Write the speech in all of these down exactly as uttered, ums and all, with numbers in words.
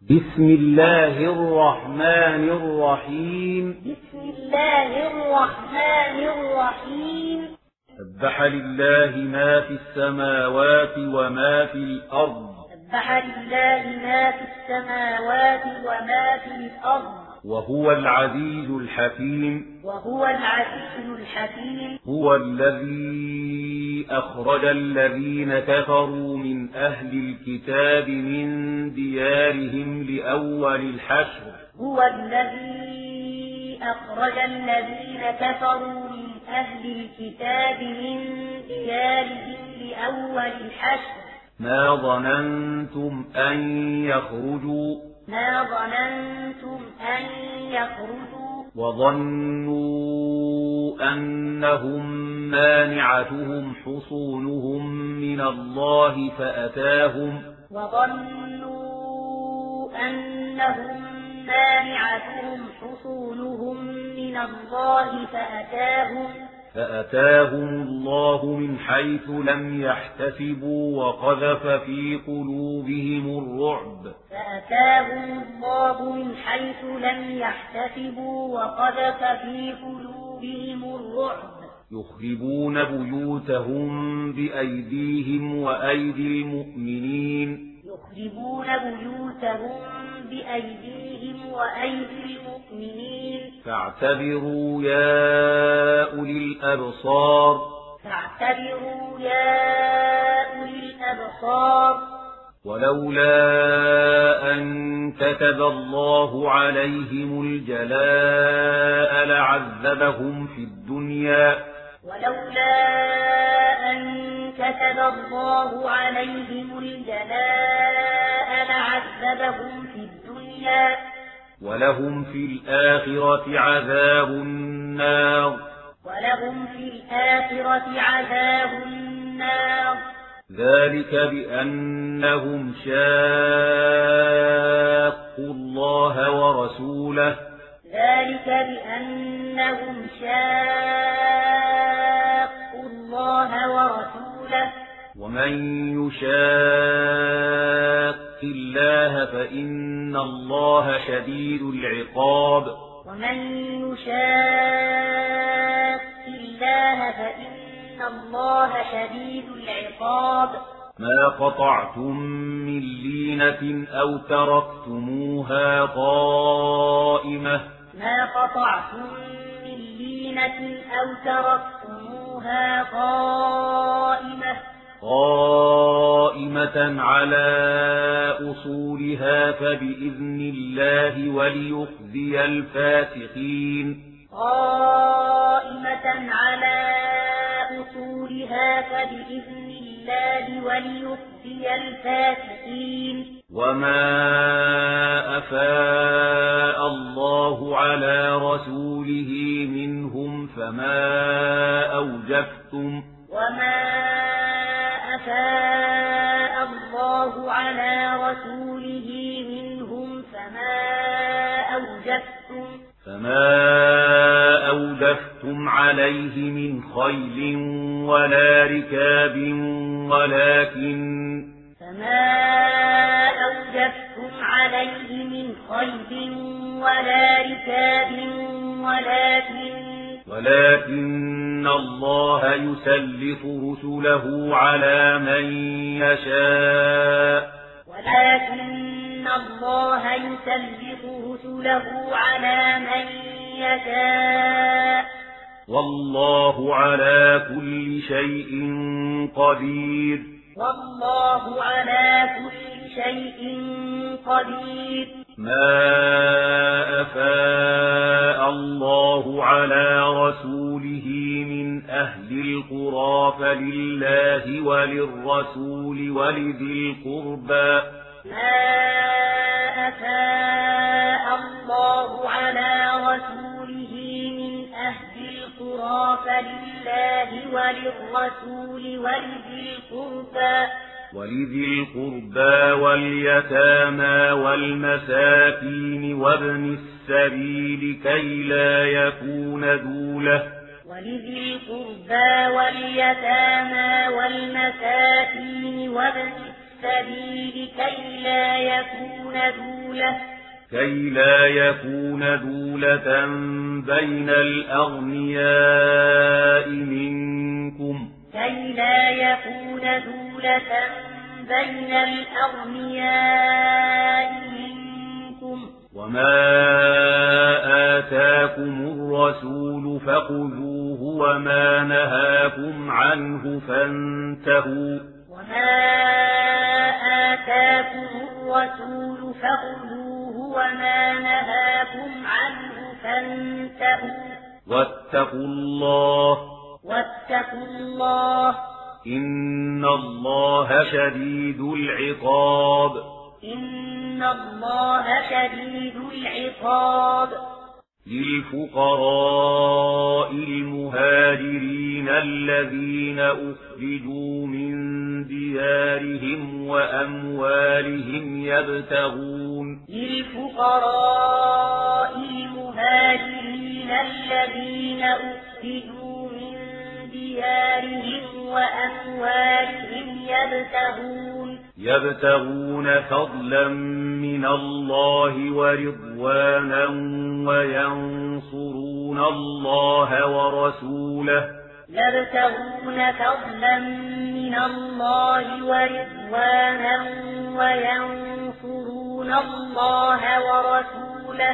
بسم الله الرحمن الرحيم بسم الله الرحمن الرحيم سبح لله ما في السماوات وما في الأرض سبح لله ما في السماوات وما في الأرض وهو العزيز الحكيم وهو العزيز الحكيم هو الذي أخرج الذين كفروا من أهل الكتاب من ديارهم لأول الحشر هو الذي أخرج الذين كفروا من أهل الكتاب من ديارهم لأول الحشر ما ظننتم أن يخرجوا ما ظننتم أن يخرجوا وظنوا أنهم مانعتهم حصونهم من الله فأتاهم وظنوا أنهم مانعتهم حصونهم من الله فأتاهم فأتاهم الله من حيث لم يحتسبوا وقذف في قلوبهم الرعب فأتاهم الله من حيث لم يحتسبوا وقذف في قلوبهم الرعب يخربون بيوتهم بأيديهم وأيدي المؤمنين يخربون بيوتهم بأيديهم وأيدي المؤمنين فاعتبروا يا أولي الأبصار فاعتبروا يا أولي الأبصار ولولا أن كتب الله عليهم الجلاء لعذبهم في الدنيا ولولا أن كتب الله عليهم الجلاء لعذبهم في الدنيا ولهم في الآخرة عذاب النار ولهم في الآخرة عذاب النار ذلك بأنهم شاقوا الله ورسوله ذلك بأنهم شاقوا الله ورسوله ومن يشاق الله فإن الله شديد العقاب ومن يشاق الله فإن الله شديد العقاب ما قطعتم من لينة أو تركتموها قائمة ما قطعتم من لينة أو تركتموها قائمة قائمة على أصولها فبإذن الله وليخزي الفاسقين قائمة على أصولها فبإذن الله وليخزي الفاسقين وما أفاء الله على رسوله منهم فما أوجفتم وما أفاء الله على رسوله منهم فما أوجفتم فما أوجفتم عليه من خيل ولا ركاب ولكن فما أوجفتم عليه من خيل ولا ركاب ولكن ولكن الله يسلط رسله على من يشاء ولكن الله يسلط رسله على من يشاء والله على كل شيء قدير والله على كل شيء قدير ما أفاء الله على رسوله من أهل القرى فلله وللرسول ولذي القربى ما أفاء الله على رسوله من أهل القرى فلله وللرسول ولذي القربى ولذي القربى واليتامى والمساكين وابن السبيل كي لا يكون دولة ولذي القربى واليتامى والمساكين وابن السبيل كي لا يكون دولة كي لا يكون دولة بين الأغنياء منكم كي لا يكون دولة بين الأغنياء منكم وما آتاكم الرسول فخذوه وما نهاكم عنه فانتهوا وما آتاكم الرسول فخذوه وما نهاكم عنه فانتهوا واتقوا الله واتقوا الله إن الله شديد العقاب إن الله شديد العقاب للفقراء المهاجرين الذين أخرجوا من ديارهم وأموالهم يبتغون للفقراء المهاجرين الذين أخرجوا من ديارهم وأموالهم يبتغون يبتغون فضلا من الله ورضوانا وينصرون الله ورسوله يبتغون فضلا من الله ورضوانا وينصرون الله ورسوله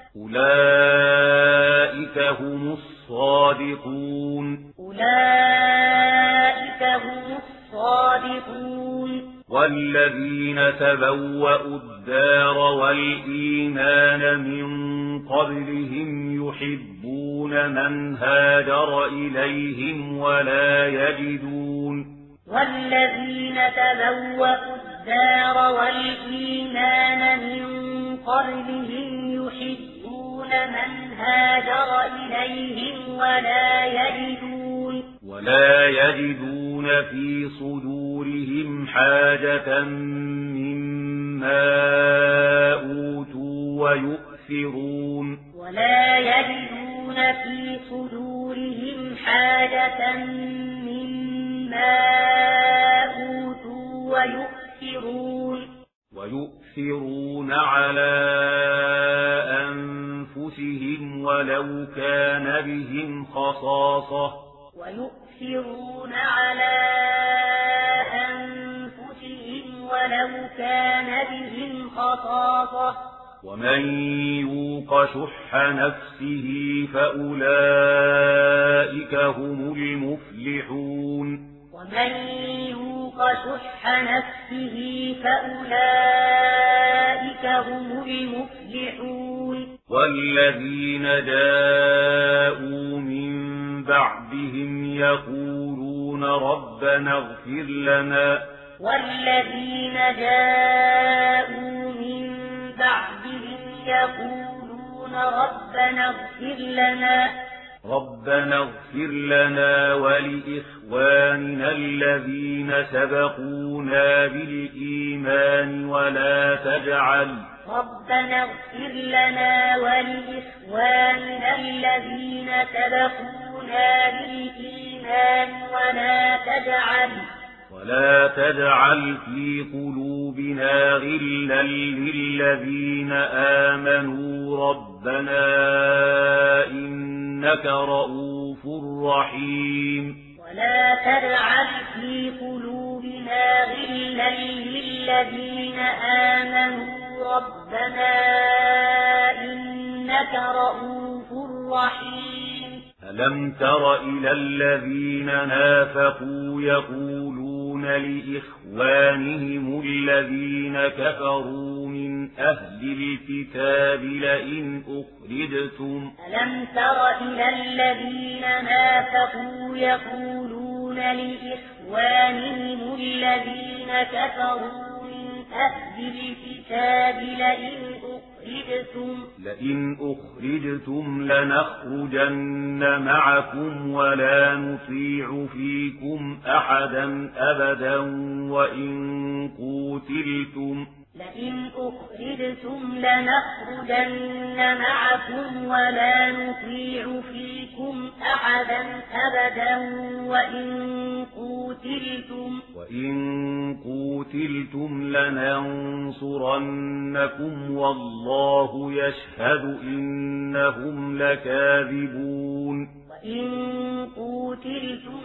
أولئك هم الصادقون أولئك هم الصادقون والذين تبوأوا الدار والإيمان من قبلهم يحبون من هاجر إليهم ولا يجدون والذين تبوأوا الدار والإيمان من قبلهم يحبون من هاجر إليهم ولا يجدون ولا يجدون في صدورهم حاجة مما أوتوا ويؤثرون ولا يجدون في صدورهم حاجة مما أوتوا ويؤثرون ويؤثرون على أنفسهم ولو كان بهم خصاصة ويؤثرون على أنفسهم ولو كان بهم خصاصة ومن يوق شح نفسه فأولئك هم المفلحون ومن يوق شح نفسه فأولئك هم المفلحون والذين جاءوا من بعدهم يقولون ربنا اغفر لنا والذين جاءوا من بعدهم يقولون ربنا اغفر لنا ربنا اغفر لنا ولإخواننا الذين سبقونا بالإيمان ولا تجعل ربنا اغفر لنا ولإخواننا الذين سبقونا بالإيمان ولا تجعل ولا تجعل في قلوبنا غلا للذين آمنوا ربنا إنك رؤوف رحيم ولا تجعل في قلوبنا غلا للذين آمنوا ربنا إنك رؤوف رحيم ألم تر إلى الذين نافقوا يقولون لإخوانهم الذين كفروا من أهل الكتاب لئن أخرجتم ألم تر إلى الذين نافقوا يقولون لإخوانهم الذين كفروا من أهل الكتاب لئن أخرجتم لئن أخرجتم لنخرجن معكم ولا نطيع فيكم أحدا أبدا وإن قوتلتم لئن أخرجتم لنخرجن معكم ولا نطيع فيكم أحدا أبدا وإن قوتلتم وإن قوتلتم لننصرنكم والله يشهد إنهم لكاذبون وإن قوتلتم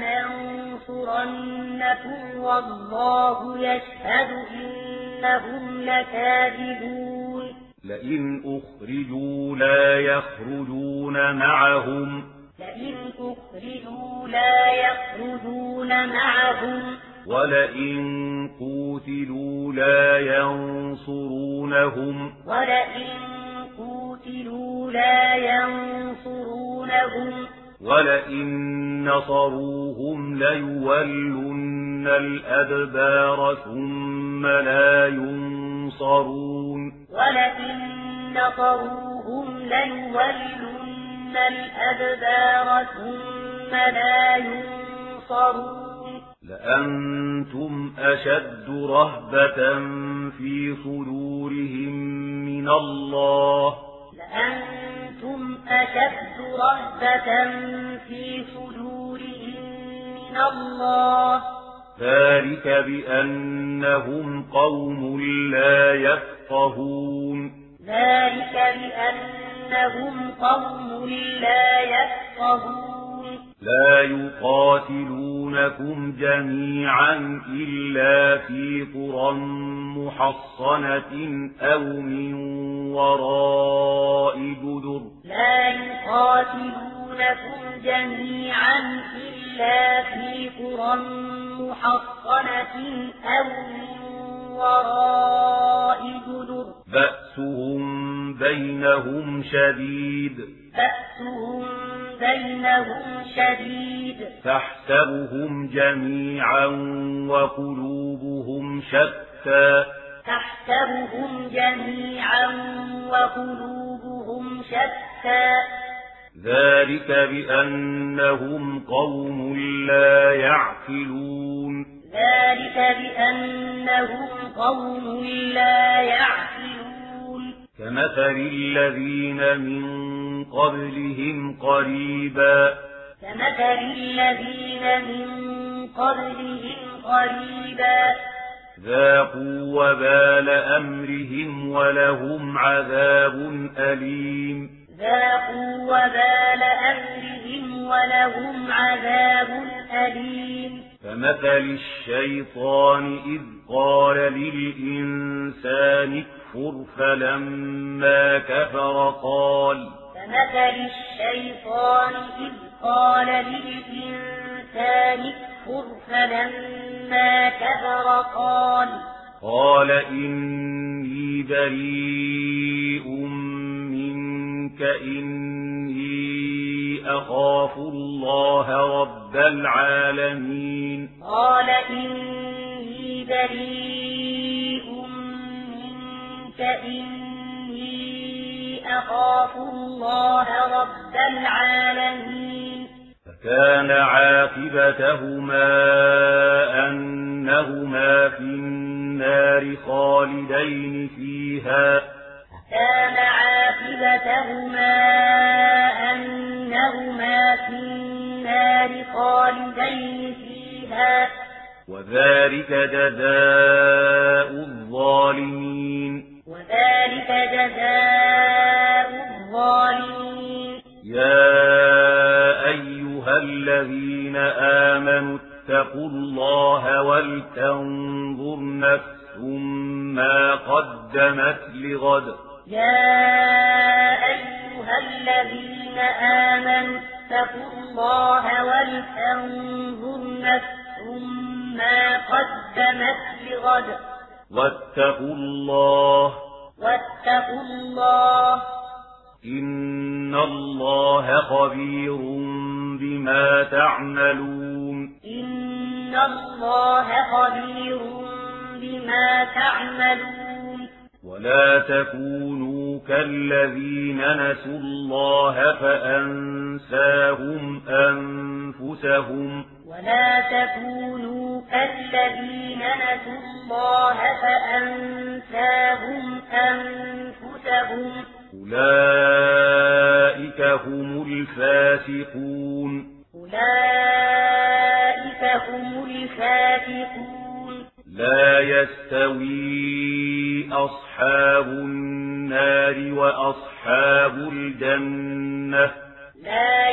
لننصرنكم والله يشهد إنهم لكاذبون لئن أخرجوا لا يخرجون معهم لئن أخرجوا لا يخرجون معهم ولئن قوتلوا لا ينصرونهم ولئن قوتلوا لا ينصرونهم ولئن نصروهم ليولن الأدبار ثم لا ينصرون ولئن نصروهم ليولن الأدبار ثم لا ينصرون لأنتم أشد رهبة في صدورهم من الله لأنتم أشد رهبة في صدورهم من الله ذلك بأنهم قوم لا يفقهون ذلك بأنهم قوم لا يفقهون لا يقاتلونكم جميعا إلا في قرى محصنة أو من وراء جدر لا يقاتلونكم جميعا إلا في قرى محصنة أو من وراء جدر بأسهم بينهم شديد بأسهم بينهم شديد تحسبهم جميعا وقلوبهم شتى تحسبهم جميعا وقلوبهم شتى ذلك بأنهم قوم لا يعقلون ذلك بأنهم قوم لا يعقلون كمثل الذين من قبلهم قريبا كمثل الذين من قبلهم قريبا ذاقوا وبال أمرهم ولهم عذاب أليم ذاقوا وبال أمرهم ولهم عذاب أليم كمثل الشيطان إذ قال للإنسان اكفر فلما كفر قال كمثل الشيطان إذ قال للإنسان اكفر فلما كفر قال قال إني بريء منك إني أخاف الله رب العالمين قال إني بريء منك إني أخاف الله رب العالمين فكان عاقبتهما أنهما في النار خالدين فيها كان عاقبتهما أنهما في النار خالدين فيها وذلك جزاء الظالمين وذلك جزاء الظالمين يا أيها الذين آمنوا اتقوا الله ولتنظر نفس ما قدمت لغد يا أيها الذين آمنوا اتقوا الله ولتنظر نفس ما قدمت لغد واتقوا الله واتقوا الله إن الله خبير بما تعملون إن الله خبير بما تعملون ولا تكونوا كالذين نسوا الله فأنساهم أنفسهم ولا تكونوا كالذين نسوا الله فأنساهم أنفسهم أولئك هم الفاسقون أولئك هم الفاسقون لا يستوي أصحاب النار وأصحاب الجنة لا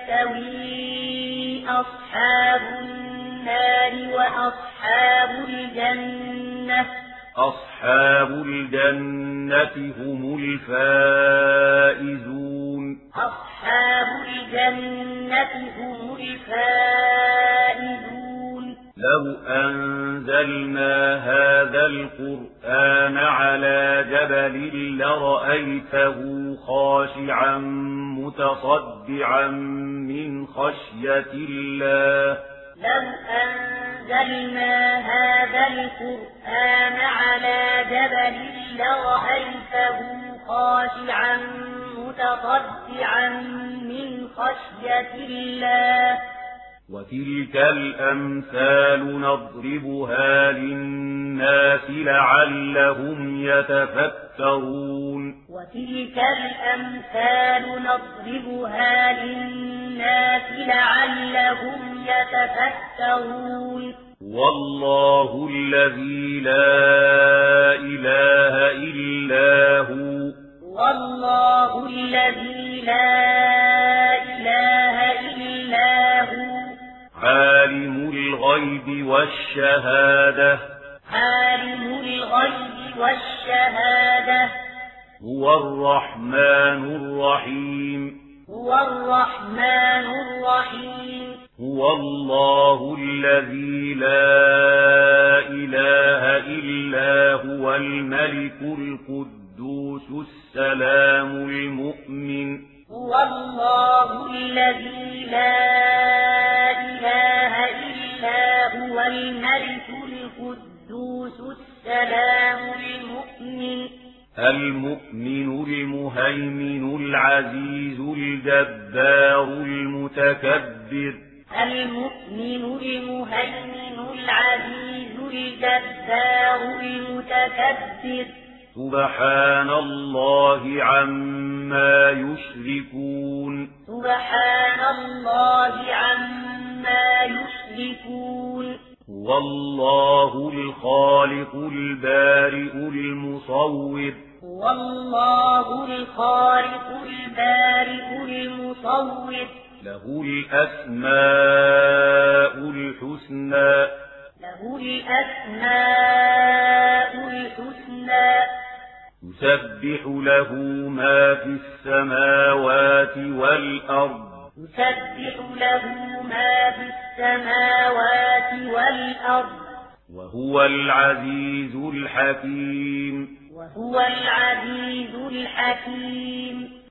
يستوي أصحاب النار وأصحاب الجنة أصحاب الجنة هم الفائزون أصحاب الجنة هم الفائزون لو أنزلنا هذا القرآن على جبل لرأيته خاشعا متصدعا من خشية الله لو أنزلنا هذا القرآن على جبل لرأيته خاشعا متصدعا من خشية الله وتلك الأمثال نضربها للناس لعلهم يتفكرون وتلك الأمثال نضربها للناس لعلهم يتفكرون والله الذي لا إله إلا هو والله الذي لا إله إلا هو عالم الغيب والشهادة عالم الغيب والشهادة هو الرحمن الرحيم هو الرحمن الرحيم هو الله الذي لا إله إلا هو الملك القدوس السلام المؤمن هو الله الذي لا إله إلا هو الملك القدوس السلام المؤمن المؤمن المهيمن العزيز الجبار المتكبر المؤمن المهيمن العزيز الجبار المتكبر سبحان الله عما يشركون سبحان الله عما يشركون هو الله الخالق البارئ المصور هو الله الخالق البارئ المصور له الأسماء الحسنى له الأسماء الحسنى يسبح له ما في السماوات والأرض يسبح له ما في السماوات والأرض وهو العزيز الحكيم وهو العزيز الحكيم